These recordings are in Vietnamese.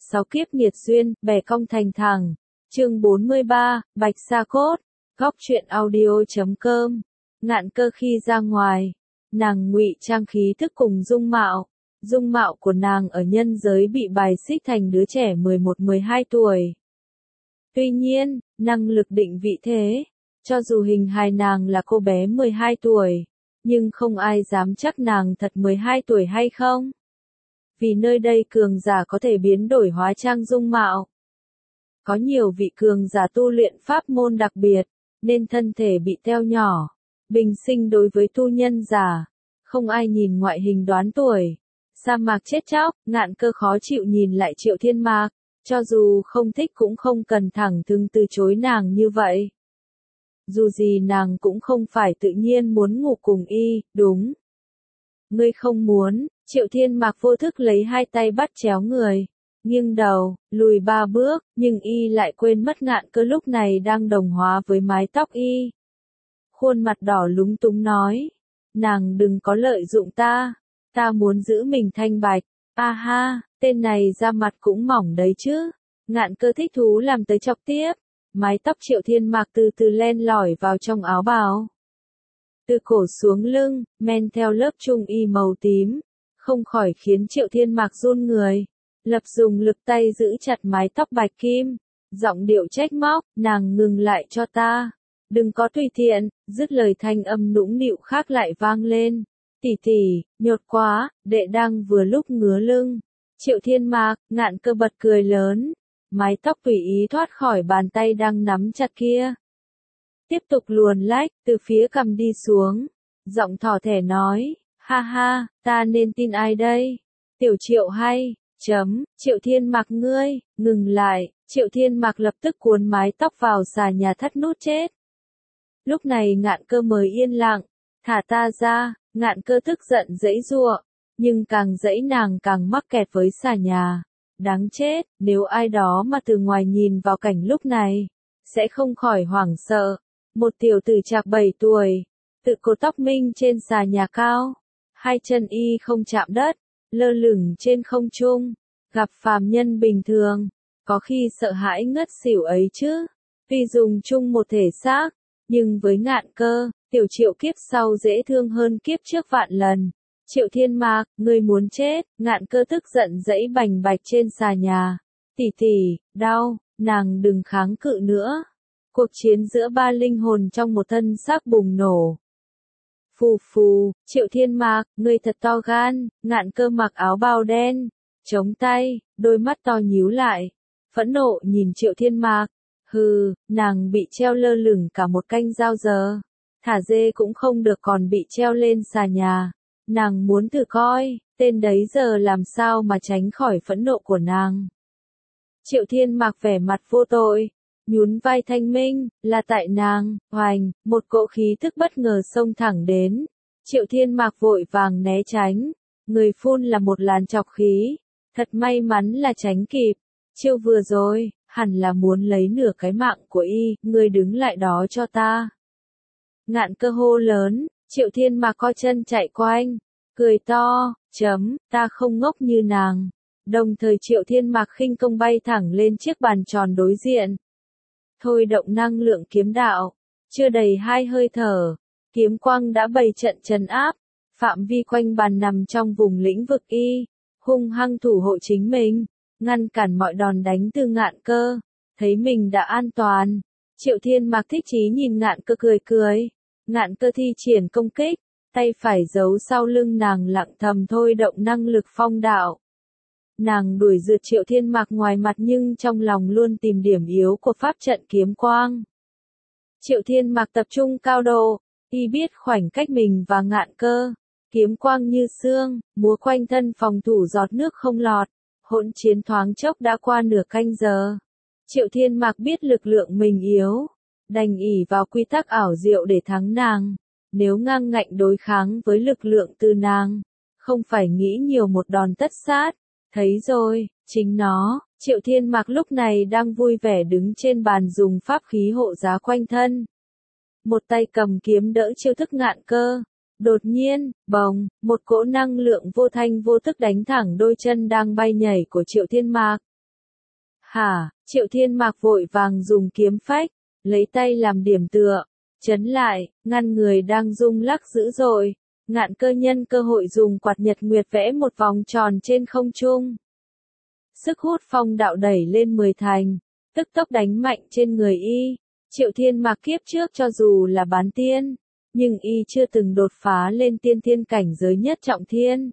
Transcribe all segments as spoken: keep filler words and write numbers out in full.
sáu kiếp nghiệt duyên, bẻ cong thành thẳng. Chương bốn mươi ba, Bạch Sa Cốt. Góc truyện audio chấm com. Ngạn Cơ khi ra ngoài, nàng ngụy trang khí thức cùng dung mạo. Dung mạo của nàng ở nhân giới bị bài xích thành đứa trẻ mười một mười hai tuổi. Tuy nhiên, năng lực định vị thế, cho dù hình hài nàng là cô bé mười hai tuổi, nhưng không ai dám chắc nàng thật mười hai tuổi hay không. Vì nơi đây cường giả có thể biến đổi hóa trang dung mạo. Có nhiều vị cường giả tu luyện pháp môn đặc biệt, nên thân thể bị teo nhỏ, bình sinh đối với tu nhân giả, không ai nhìn ngoại hình đoán tuổi. Sa mạc chết chóc, Ngạn Cơ khó chịu nhìn lại Triệu Thiên Mạc, cho dù không thích cũng không cần thẳng thừng từ chối nàng như vậy. Dù gì nàng cũng không phải tự nhiên muốn ngủ cùng y, đúng. Ngươi không muốn, Triệu Thiên Mạc vô thức lấy hai tay bắt chéo người, nghiêng đầu, lùi ba bước, nhưng y lại quên mất Ngạn Cơ lúc này đang đồng hóa với mái tóc y. Khuôn mặt đỏ lúng túng nói, nàng đừng có lợi dụng ta, ta muốn giữ mình thanh bạch. A ha, tên này da mặt cũng mỏng đấy chứ. Ngạn Cơ thích thú làm tới chọc tiếp. Mái tóc Triệu Thiên Mạc từ từ len lỏi vào trong áo bào. Từ cổ xuống lưng, men theo lớp trung y màu tím, không khỏi khiến Triệu Thiên Mạc run người. Lập dùng lực tay giữ chặt mái tóc bạch kim, giọng điệu trách móc, nàng ngừng lại cho ta. Đừng có tùy tiện, dứt lời thanh âm nũng nịu khác lại vang lên. Tỷ tỷ, nhột quá, đệ đang vừa lúc ngứa lưng. Triệu Thiên Mạc, Ngạn Cơ bật cười lớn. Mái tóc tùy ý thoát khỏi bàn tay đang nắm chặt kia. Tiếp tục luồn lách, từ phía cằm đi xuống. Giọng thỏ thẻ nói, ha ha, ta nên tin ai đây? Tiểu Triệu hay, chấm, Triệu Thiên Mạc ngươi, ngừng lại. Triệu Thiên Mạc lập tức cuốn mái tóc vào xà nhà thắt nút chết. Lúc này Ngạn Cơ mới yên lặng, thả ta ra. Ngạn Cơ tức giận giãy giụa, nhưng càng giãy nàng càng mắc kẹt với xà nhà. Đáng chết, nếu ai đó mà từ ngoài nhìn vào cảnh lúc này, sẽ không khỏi hoảng sợ. Một tiểu tử trạc bảy tuổi, tự cột tóc minh trên xà nhà cao, hai chân y không chạm đất, lơ lửng trên không trung, gặp phàm nhân bình thường, có khi sợ hãi ngất xỉu ấy chứ. Tuy dùng chung một thể xác, nhưng với Ngạn Cơ, Tiểu Triệu kiếp sau dễ thương hơn kiếp trước vạn lần. Triệu Thiên Mạc, ngươi muốn chết. Ngạn Cơ tức giận giãy bành bạch trên xà nhà. Tỷ tỷ, đau, nàng đừng kháng cự nữa. Cuộc chiến giữa ba linh hồn trong một thân xác bùng nổ. Phù phù, Triệu Thiên Mạc, ngươi thật to gan. Ngạn Cơ mặc áo bào đen, chống tay, đôi mắt to nhíu lại, phẫn nộ nhìn Triệu Thiên Mạc. Hừ, nàng bị treo lơ lửng cả một canh giao giờ. Thả dê cũng không được còn bị treo lên xà nhà. Nàng muốn thử coi, tên đấy giờ làm sao mà tránh khỏi phẫn nộ của nàng. Triệu Thiên Mạc vẻ mặt vô tội, nhún vai thanh minh, là tại nàng. Hoành, một cỗ khí tức bất ngờ xông thẳng đến. Triệu Thiên Mạc vội vàng né tránh, người phun là một làn trọc khí. Thật may mắn là tránh kịp. Chiêu vừa rồi, hẳn là muốn lấy nửa cái mạng của y, ngươi đứng lại đó cho ta. Ngạn Cơ hô lớn. Triệu Thiên Mạc co chân chạy quanh, cười to, chấm, ta không ngốc như nàng. Đồng thời Triệu Thiên Mạc khinh công bay thẳng lên chiếc bàn tròn đối diện. Thôi động năng lượng kiếm đạo, chưa đầy hai hơi thở, kiếm quang đã bày trận trấn áp, phạm vi quanh bàn nằm trong vùng lĩnh vực y, hung hăng thủ hộ chính mình, ngăn cản mọi đòn đánh từ Ngạn Cơ, thấy mình đã an toàn. Triệu Thiên Mạc thích chí nhìn Ngạn Cơ cười cười. Ngạn Cơ thi triển công kích, tay phải giấu sau lưng nàng lặng thầm thôi động năng lực phong đạo. Nàng đuổi rượt Triệu Thiên Mạc ngoài mặt nhưng trong lòng luôn tìm điểm yếu của pháp trận kiếm quang. Triệu Thiên Mạc tập trung cao độ, y biết khoảnh cách mình và Ngạn Cơ, kiếm quang như sương, múa quanh thân phòng thủ giọt nước không lọt, hỗn chiến thoáng chốc đã qua nửa canh giờ. Triệu Thiên Mạc biết lực lượng mình yếu, đành ỷ vào quy tắc ảo diệu để thắng nàng. Nếu ngang ngạnh đối kháng với lực lượng từ nàng, không phải nghĩ nhiều một đòn tất sát. Thấy rồi, chính nó. Triệu Thiên Mạc lúc này đang vui vẻ đứng trên bàn dùng pháp khí hộ giá quanh thân. Một tay cầm kiếm đỡ chiêu thức Ngạn Cơ. Đột nhiên, bồng, một cỗ năng lượng vô thanh vô tức đánh thẳng đôi chân đang bay nhảy của Triệu Thiên Mạc. Hả, Triệu Thiên Mạc vội vàng dùng kiếm phách, lấy tay làm điểm tựa, chấn lại, ngăn người đang rung lắc dữ dội. Ngạn Cơ nhân cơ hội dùng quạt nhật nguyệt vẽ một vòng tròn trên không trung. Sức hút phong đạo đẩy lên mười thành, tức tốc đánh mạnh trên người y. Triệu Thiên Mạc kiếp trước cho dù là bán tiên, nhưng y chưa từng đột phá lên tiên thiên cảnh giới nhất trọng thiên.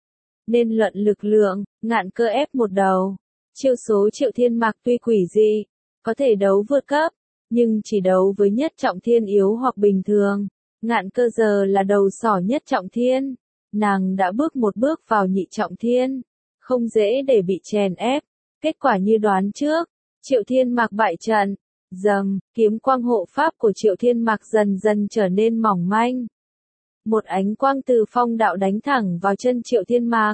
Nên luận lực lượng, Ngạn Cơ ép một đầu. Chiêu số Triệu Thiên Mạc tuy quỷ dị, có thể đấu vượt cấp, nhưng chỉ đấu với nhất trọng thiên yếu hoặc bình thường. Ngạn Cơ giờ là đầu sỏ nhất trọng thiên, nàng đã bước một bước vào nhị trọng thiên, không dễ để bị chèn ép. Kết quả như đoán trước, Triệu Thiên Mạc bại trận. Dầm, kiếm quang hộ pháp của Triệu Thiên Mạc dần dần trở nên mỏng manh. Một ánh quang từ phong đạo đánh thẳng vào chân Triệu Thiên Mạc,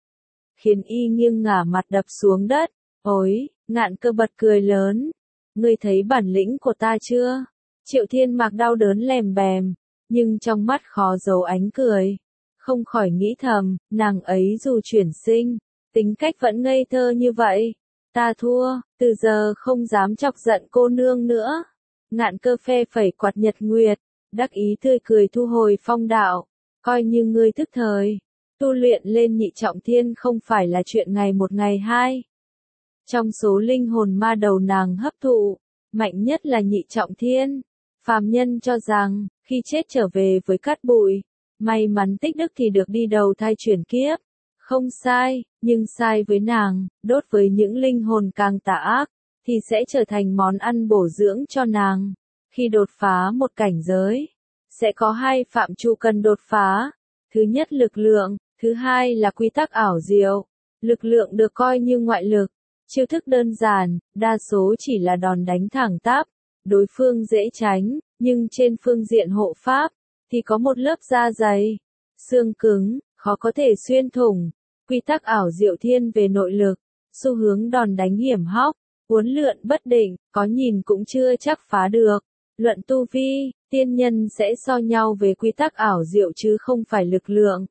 khiến y nghiêng ngả mặt đập xuống đất. Ôi, Ngạn Cơ bật cười lớn. Ngươi thấy bản lĩnh của ta chưa? Triệu Thiên Mạc đau đớn lèm bèm, nhưng trong mắt khó giấu ánh cười. Không khỏi nghĩ thầm, nàng ấy dù chuyển sinh, tính cách vẫn ngây thơ như vậy. Ta thua, từ giờ không dám chọc giận cô nương nữa. Ngạn Cơ phe phẩy quạt nhật nguyệt, đắc ý tươi cười thu hồi phong đạo. Coi như ngươi thức thời, tu luyện lên nhị trọng thiên không phải là chuyện ngày một ngày hai. Trong số linh hồn ma đầu nàng hấp thụ, mạnh nhất là nhị trọng thiên. Phàm nhân cho rằng, khi chết trở về với cát bụi, may mắn tích đức thì được đi đầu thai chuyển kiếp. Không sai, nhưng sai với nàng, đốt với những linh hồn càng tà ác, thì sẽ trở thành món ăn bổ dưỡng cho nàng. Khi đột phá một cảnh giới, sẽ có hai phạm trù cần đột phá. Thứ nhất lực lượng, thứ hai là quy tắc ảo diệu. Lực lượng được coi như ngoại lực, chiêu thức đơn giản, đa số chỉ là đòn đánh thẳng tắp, đối phương dễ tránh, nhưng trên phương diện hộ pháp, thì có một lớp da dày, xương cứng, khó có thể xuyên thủng. Quy tắc ảo diệu thiên về nội lực, xu hướng đòn đánh hiểm hóc, uốn lượn bất định, có nhìn cũng chưa chắc phá được. Luận tu vi, tiên nhân sẽ so nhau về quy tắc ảo diệu chứ không phải lực lượng.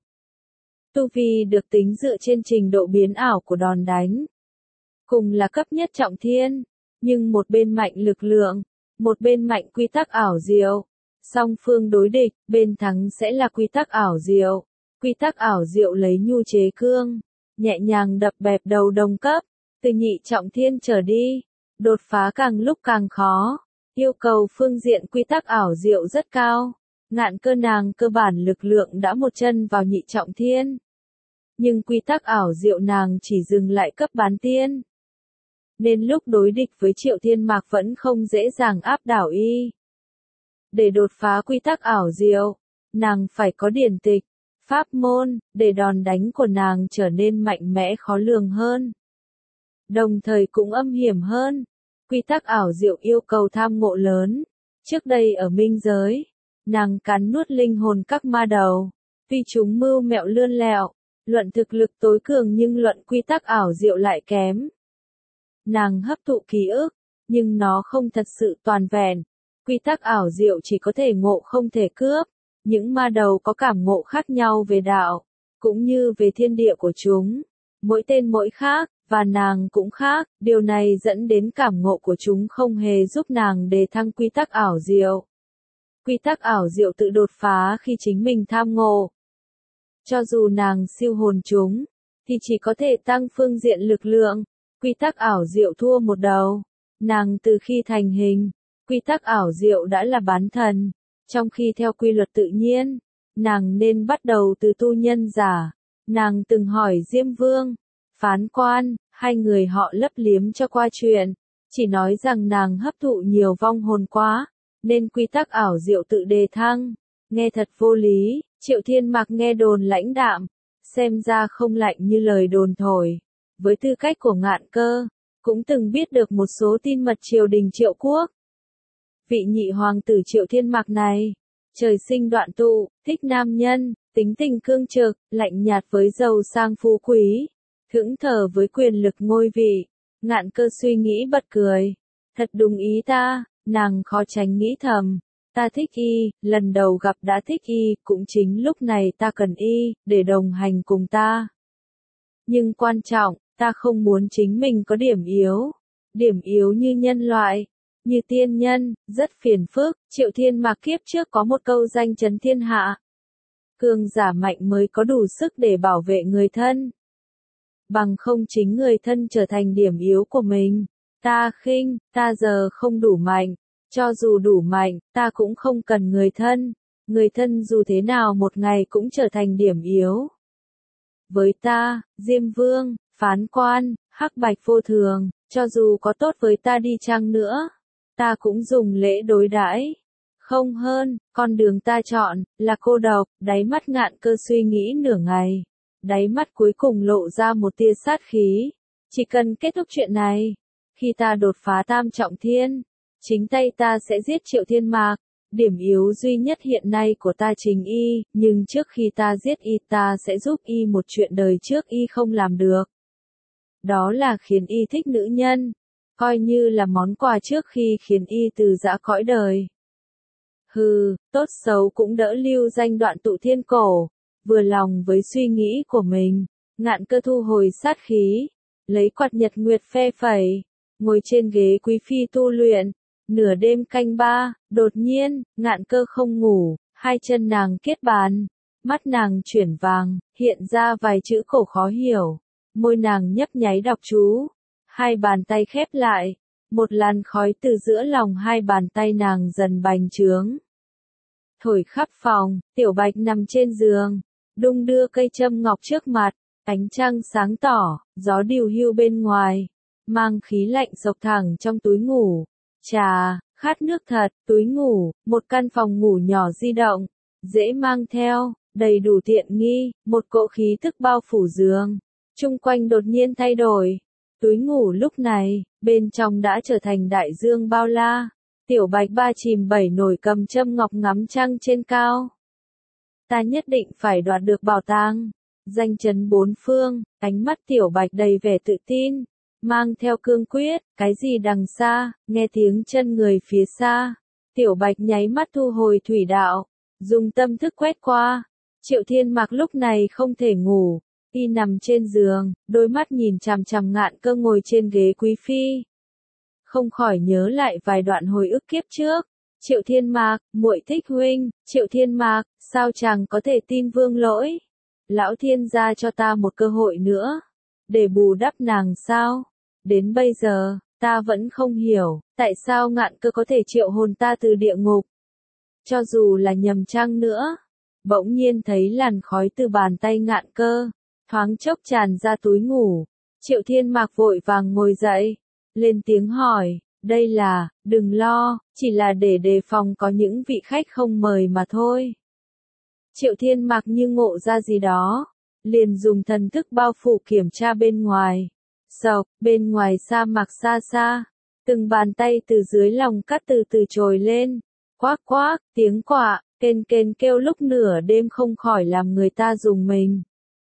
Tu vi được tính dựa trên trình độ biến ảo của đòn đánh. Cùng là cấp nhất trọng thiên, nhưng một bên mạnh lực lượng, một bên mạnh quy tắc ảo diệu. Song phương đối địch, bên thắng sẽ là quy tắc ảo diệu. Quy tắc ảo diệu lấy nhu chế cương, nhẹ nhàng đập bẹp đầu đồng cấp, từ nhị trọng thiên trở đi, đột phá càng lúc càng khó, yêu cầu phương diện quy tắc ảo diệu rất cao. Ngạn Cơ nàng cơ bản lực lượng đã một chân vào nhị trọng thiên, nhưng quy tắc ảo diệu nàng chỉ dừng lại cấp bán tiên, nên lúc đối địch với Triệu Thiên Mạc vẫn không dễ dàng áp đảo y. Để đột phá quy tắc ảo diệu, nàng phải có điển tịch, pháp môn, để đòn đánh của nàng trở nên mạnh mẽ khó lường hơn. Đồng thời cũng âm hiểm hơn. Quy tắc ảo diệu yêu cầu tham ngộ lớn. Trước đây ở minh giới, nàng cắn nuốt linh hồn các ma đầu. Tuy chúng mưu mẹo lươn lẹo, luận thực lực tối cường nhưng luận quy tắc ảo diệu lại kém. Nàng hấp thụ ký ức, nhưng nó không thật sự toàn vẹn. Quy tắc ảo diệu chỉ có thể ngộ không thể cướp. Những ma đầu có cảm ngộ khác nhau về đạo, cũng như về thiên địa của chúng. Mỗi tên mỗi khác, và nàng cũng khác, điều này dẫn đến cảm ngộ của chúng không hề giúp nàng đề thăng quy tắc ảo diệu. Quy tắc ảo diệu tự đột phá khi chính mình tham ngộ. Cho dù nàng siêu hồn chúng, thì chỉ có thể tăng phương diện lực lượng. Quy tắc ảo diệu thua một đầu. Nàng từ khi thành hình, quy tắc ảo diệu đã là bán thần. Trong khi theo quy luật tự nhiên, nàng nên bắt đầu từ tu nhân giả. Nàng từng hỏi Diêm Vương, Phán Quan, hai người họ lấp liếm cho qua chuyện, chỉ nói rằng nàng hấp thụ nhiều vong hồn quá, nên quy tắc ảo diệu tự đề thăng. Nghe thật vô lý, Triệu Thiên Mạc nghe đồn lãnh đạm, xem ra không lạnh như lời đồn thổi. Với tư cách của Ngạn Cơ, cũng từng biết được một số tin mật triều đình Triệu Quốc. Vị nhị hoàng tử Triệu Thiên Mạc này, trời sinh đoạn tụ, thích nam nhân, tính tình cương trực, lạnh nhạt với giàu sang phú quý, thững thờ với quyền lực ngôi vị. Ngạn Cơ suy nghĩ bật cười, thật đúng ý ta, nàng khó tránh nghĩ thầm, ta thích y, lần đầu gặp đã thích y, cũng chính lúc này ta cần y, để đồng hành cùng ta. Nhưng quan trọng, ta không muốn chính mình có điểm yếu, điểm yếu như nhân loại, như tiên nhân, rất phiền phức. Triệu Thiên Mạc kiếp trước có một câu danh chấn thiên hạ. Cường giả mạnh mới có đủ sức để bảo vệ người thân. Bằng không chính người thân trở thành điểm yếu của mình. Ta khinh, ta giờ không đủ mạnh. Cho dù đủ mạnh, ta cũng không cần người thân. Người thân dù thế nào một ngày cũng trở thành điểm yếu. Với ta, Diêm Vương, Phán Quan, Hắc Bạch vô thường, cho dù có tốt với ta đi chăng nữa, ta cũng dùng lễ đối đãi. Không hơn, con đường ta chọn, là cô độc. Đáy mắt Ngạn Cơ suy nghĩ nửa ngày. Đáy mắt cuối cùng lộ ra một tia sát khí. Chỉ cần kết thúc chuyện này, khi ta đột phá tam trọng thiên, chính tay ta sẽ giết Triệu Thiên Mạc. Điểm yếu duy nhất hiện nay của ta chính y, nhưng trước khi ta giết y ta sẽ giúp y một chuyện đời trước y không làm được. Đó là khiến y thích nữ nhân, coi như là món quà trước khi khiến y từ giã cõi đời. Hừ, tốt xấu cũng đỡ lưu danh đoạn tụ thiên cổ. Vừa lòng với suy nghĩ của mình, Ngạn Cơ thu hồi sát khí, lấy quạt nhật nguyệt phe phẩy, ngồi trên ghế quý phi tu luyện. Nửa đêm canh ba, đột nhiên, Ngạn Cơ không ngủ, hai chân nàng kết bàn, mắt nàng chuyển vàng, hiện ra vài chữ cổ khó hiểu, môi nàng nhấp nháy đọc chú, hai bàn tay khép lại, một làn khói từ giữa lòng hai bàn tay nàng dần bành trướng. Thổi khắp phòng, Tiểu Bạch nằm trên giường, đung đưa cây châm ngọc trước mặt, ánh trăng sáng tỏ, gió điều hưu bên ngoài, mang khí lạnh sộc thẳng trong túi ngủ. Chà, khát nước thật, túi ngủ, một căn phòng ngủ nhỏ di động, dễ mang theo, đầy đủ tiện nghi, một cỗ khí thức bao phủ giường. Chung quanh đột nhiên thay đổi. Túi ngủ lúc này, bên trong đã trở thành đại dương bao la. Tiểu Bạch ba chìm bảy nổi cầm châm ngọc ngắm trăng trên cao. Ta nhất định phải đoạt được bảo tàng. Danh chấn bốn phương, ánh mắt Tiểu Bạch đầy vẻ tự tin. Mang theo cương quyết, cái gì đằng xa, nghe tiếng chân người phía xa. Tiểu Bạch nháy mắt thu hồi thủy đạo, dùng tâm thức quét qua. Triệu Thiên Mạc lúc này không thể ngủ, y nằm trên giường, đôi mắt nhìn chằm chằm Ngạn Cơ ngồi trên ghế quý phi. Không khỏi nhớ lại vài đoạn hồi ức kiếp trước. Triệu Thiên Mạc, muội thích huynh. Triệu Thiên Mạc, sao chàng có thể tin Vương Lỗi? Lão Thiên gia cho ta một cơ hội nữa, để bù đắp nàng sao? Đến bây giờ, ta vẫn không hiểu, tại sao Ngạn Cơ có thể triệu hồn ta từ địa ngục. Cho dù là nhầm chăng nữa, bỗng nhiên thấy làn khói từ bàn tay Ngạn Cơ, thoáng chốc tràn ra túi ngủ. Triệu Thiên Mạc vội vàng ngồi dậy, lên tiếng hỏi, đây là, đừng lo, chỉ là để đề phòng có những vị khách không mời mà thôi. Triệu Thiên Mạc như ngộ ra gì đó, liền dùng thần thức bao phủ kiểm tra bên ngoài. Sộc, bên ngoài sa mạc xa xa, từng bàn tay từ dưới lòng cát từ từ trồi lên, quác quác, tiếng quạ, kên kên kêu lúc nửa đêm không khỏi làm người ta rùng mình.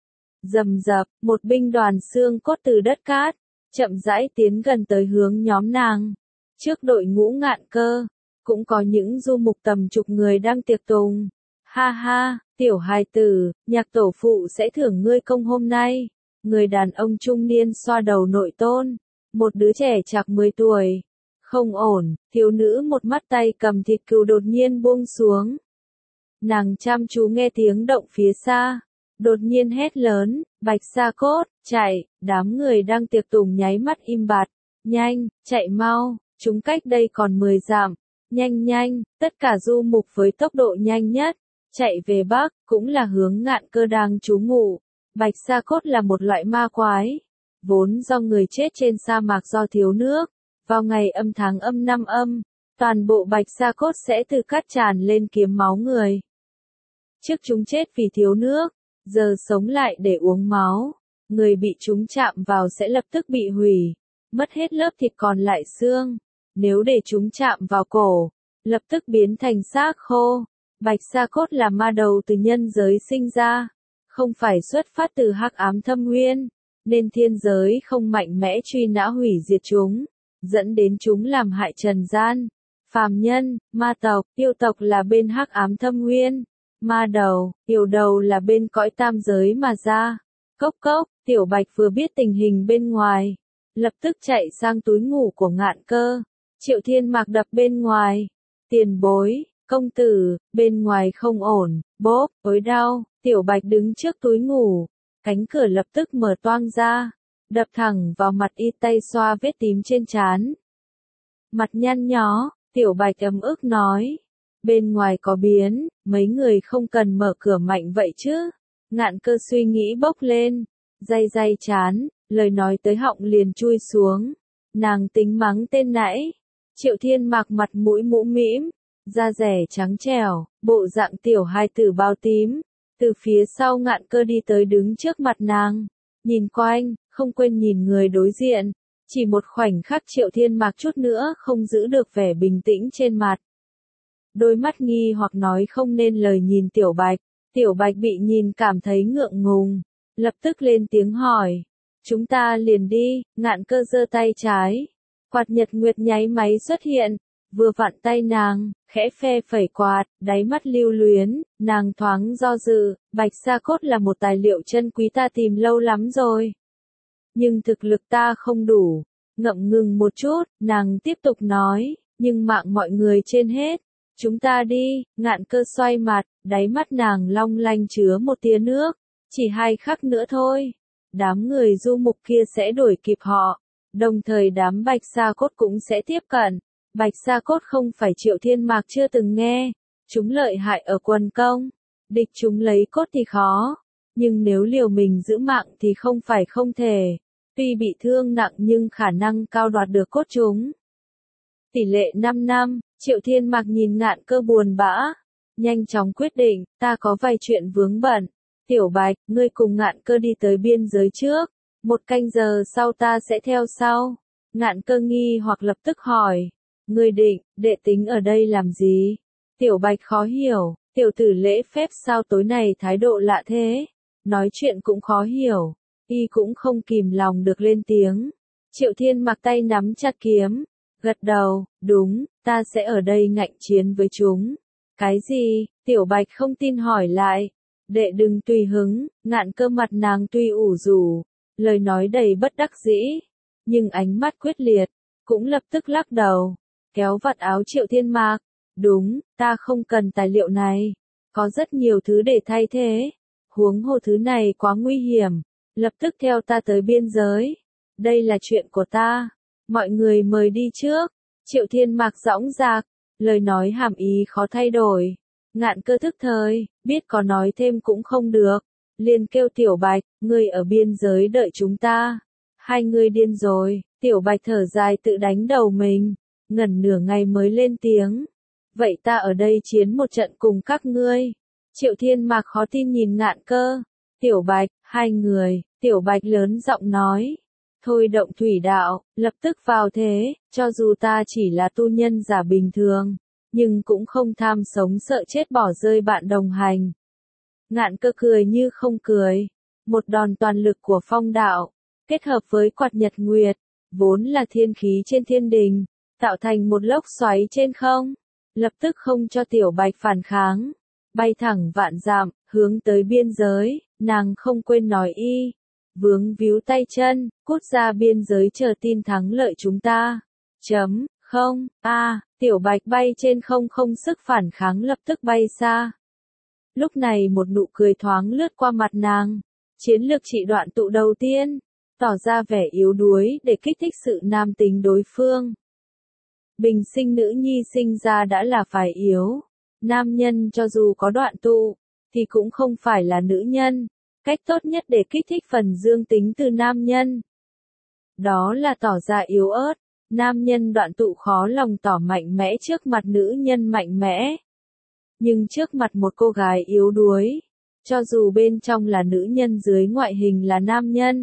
Rầm rập, một binh đoàn xương cốt từ đất cát, chậm rãi tiến gần tới hướng nhóm nàng. Trước đội ngũ Ngạn Cơ, cũng có những du mục tầm chục người đang tiệc tùng. Ha ha, tiểu hài tử, nhạc tổ phụ sẽ thưởng ngươi công hôm nay. Người đàn ông trung niên xoa đầu nội tôn, một đứa trẻ chạc mười tuổi. Không ổn, thiếu nữ một mắt tay cầm thịt cừu đột nhiên buông xuống. Nàng chăm chú nghe tiếng động phía xa, đột nhiên hét lớn, Bạch Sa Cốt, chạy, đám người đang tiệc tùng nháy mắt im bặt, nhanh, chạy mau, chúng cách đây còn mười dặm, nhanh nhanh, tất cả du mục với tốc độ nhanh nhất, chạy về Bắc, cũng là hướng Ngạn Cơ đang trú ngụ. Bạch Sa Cốt là một loại ma quái, vốn do người chết trên sa mạc do thiếu nước. Vào ngày âm tháng âm năm âm, toàn bộ Bạch Sa Cốt sẽ từ cát tràn lên kiếm máu người. Trước chúng chết vì thiếu nước, giờ sống lại để uống máu. Người bị chúng chạm vào sẽ lập tức bị hủy, mất hết lớp thịt còn lại xương. Nếu để chúng chạm vào cổ, lập tức biến thành xác khô. Bạch Sa Cốt là ma đầu từ nhân giới sinh ra, không phải xuất phát từ hắc ám thâm nguyên, nên thiên giới không mạnh mẽ truy nã hủy diệt chúng, dẫn đến chúng làm hại trần gian. Phàm nhân, ma tộc, yêu tộc là bên hắc ám thâm nguyên, ma đầu, yêu đầu là bên cõi tam giới mà ra. Cốc cốc, Tiểu Bạch vừa biết tình hình bên ngoài, lập tức chạy sang túi ngủ của Ngạn Cơ. Triệu Thiên Mạc đập bên ngoài. Tiền bối, công tử, bên ngoài không ổn, bốp, ối đau. Tiểu Bạch đứng trước túi ngủ. Cánh cửa lập tức mở toang ra. Đập thẳng vào mặt y, tay xoa vết tím trên trán. Mặt nhăn nhó, Tiểu Bạch ấm ức nói. Bên ngoài có biến, mấy người không cần mở cửa mạnh vậy chứ. Ngạn Cơ suy nghĩ bốc lên. Day day chán, lời nói tới họng liền chui xuống. Nàng tính mắng tên nãy. Triệu Thiên Mạc mặt mũi mũ mĩm, da rẻ trắng trẻo, bộ dạng tiểu hai tử bao tím. Từ phía sau Ngạn Cơ đi tới đứng trước mặt nàng. Nhìn quanh, không quên nhìn người đối diện. Chỉ một khoảnh khắc Triệu Thiên Mạc chút nữa không giữ được vẻ bình tĩnh trên mặt. Đôi mắt nghi hoặc nói không nên lời nhìn Tiểu Bạch. Tiểu Bạch bị nhìn cảm thấy ngượng ngùng. Lập tức lên tiếng hỏi. Chúng ta liền đi. Ngạn Cơ giơ tay trái. Quạt nhật nguyệt nháy máy xuất hiện. Vừa vặn tay nàng, khẽ phe phẩy quạt, đáy mắt lưu luyến. Nàng thoáng do dự. Bạch sa cốt là một tài liệu chân quý ta tìm lâu lắm rồi. Nhưng thực lực ta không đủ. Ngậm ngừng một chút, nàng tiếp tục nói. Nhưng mạng mọi người trên hết. Chúng ta đi. Ngạn Cơ xoay mặt, đáy mắt nàng long lanh chứa một tia nước. Chỉ hai khắc nữa thôi. Đám người du mục kia sẽ đuổi kịp họ. Đồng thời đám Bạch Sa Cốt cũng sẽ tiếp cận. Bạch Sa Cốt không phải Triệu Thiên Mạc chưa từng nghe. Chúng lợi hại ở quần công. Địch chúng lấy cốt thì khó. Nhưng nếu liều mình giữ mạng thì không phải không thể. Tuy bị thương nặng nhưng khả năng cao đoạt được cốt chúng. Tỷ lệ năm năm, Triệu Thiên Mạc nhìn Ngạn Cơ buồn bã. Nhanh chóng quyết định, ta có vài chuyện vướng bận. Tiểu Bạch, ngươi cùng Ngạn Cơ đi tới biên giới trước. Một canh giờ sau ta sẽ theo sau. Ngạn Cơ nghi hoặc lập tức hỏi. Ngươi định, đệ tính ở đây làm gì? Tiểu Bạch khó hiểu, tiểu tử lễ phép sao tối nay thái độ lạ thế? Nói chuyện cũng khó hiểu. Y cũng không kìm lòng được lên tiếng. Triệu Thiên Mạc tay nắm chặt kiếm. Gật đầu, đúng, ta sẽ ở đây ngạnh chiến với chúng. Cái gì? Tiểu Bạch không tin hỏi lại. Đệ đừng tùy hứng. Ngạn Cơ mặt nàng tuy ủ rũ, lời nói đầy bất đắc dĩ, nhưng ánh mắt quyết liệt, cũng lập tức lắc đầu, kéo vạt áo Triệu Thiên Mạc. Đúng, ta không cần tài liệu này, có rất nhiều thứ để thay thế, huống hồ thứ này quá nguy hiểm, lập tức theo ta tới biên giới, đây là chuyện của ta, mọi người mời đi trước. Triệu Thiên Mạc dõng dạc, lời nói hàm ý khó thay đổi. Ngạn Cơ thức thời, biết có nói thêm cũng không được. Liền kêu Tiểu Bạch, ngươi ở biên giới đợi chúng ta. Hai người điên rồi. Tiểu Bạch thở dài tự đánh đầu mình. Ngẩn nửa ngày mới lên tiếng. Vậy ta ở đây chiến một trận cùng các ngươi. Triệu Thiên Mạc khó tin nhìn Ngạn Cơ. Tiểu Bạch, hai người. Tiểu Bạch lớn giọng nói. Thôi động thủy đạo, lập tức vào thế. Cho dù ta chỉ là tu nhân giả bình thường, nhưng cũng không tham sống sợ chết bỏ rơi bạn đồng hành. Ngạn Cơ cười như không cười. Một đòn toàn lực của phong đạo, kết hợp với quạt nhật nguyệt, vốn là thiên khí trên thiên đình, tạo thành một lốc xoáy trên không. Lập tức không cho Tiểu Bạch phản kháng. Bay thẳng vạn dặm, hướng tới biên giới, nàng không quên nói y. Vướng víu tay chân, cút ra biên giới chờ tin thắng lợi chúng ta. Chấm, không, a à, Tiểu Bạch bay trên không không sức phản kháng lập tức bay xa. Lúc này một nụ cười thoáng lướt qua mặt nàng. Chiến lược trị đoạn tụ đầu tiên, tỏ ra vẻ yếu đuối để kích thích sự nam tính đối phương. Bình sinh nữ nhi sinh ra đã là phải yếu. Nam nhân cho dù có đoạn tụ, thì cũng không phải là nữ nhân. Cách tốt nhất để kích thích phần dương tính từ nam nhân, đó là tỏ ra yếu ớt. Nam nhân đoạn tụ khó lòng tỏ mạnh mẽ trước mặt nữ nhân mạnh mẽ. Nhưng trước mặt một cô gái yếu đuối, cho dù bên trong là nữ nhân dưới ngoại hình là nam nhân,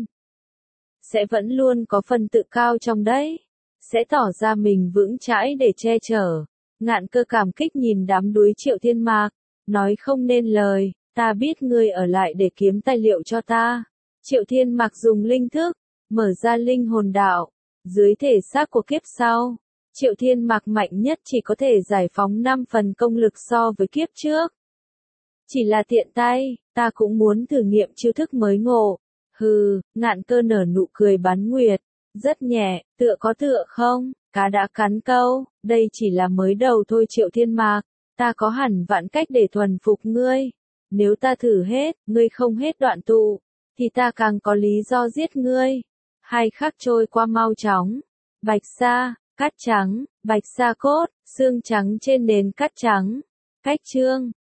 sẽ vẫn luôn có phần tự cao trong đấy, sẽ tỏ ra mình vững chãi để che chở. Ngạn Cơ cảm kích nhìn đám đuối Triệu Thiên Mạc, nói không nên lời, ta biết ngươi ở lại để kiếm tài liệu cho ta. Triệu Thiên Mạc dùng linh thức, mở ra linh hồn đạo, dưới thể xác của kiếp sau. Triệu Thiên Mạc mạnh nhất chỉ có thể giải phóng năm phần công lực so với kiếp trước. Chỉ là tiện tay, ta cũng muốn thử nghiệm chiêu thức mới ngộ. Hừ, Ngạn Cơ nở nụ cười bán nguyệt, Rất nhẹ, tựa có tựa không, cá đã cắn câu, đây chỉ là mới đầu thôi Triệu Thiên Mạc, ta có hẳn vạn cách để thuần phục ngươi. Nếu ta thử hết, ngươi không hết đoạn tụ, thì ta càng có lý do giết ngươi. Hai khắc trôi qua mau chóng. Bạch sa, cát trắng, bạch sa cốt, xương trắng trên nền cát trắng. Cách chương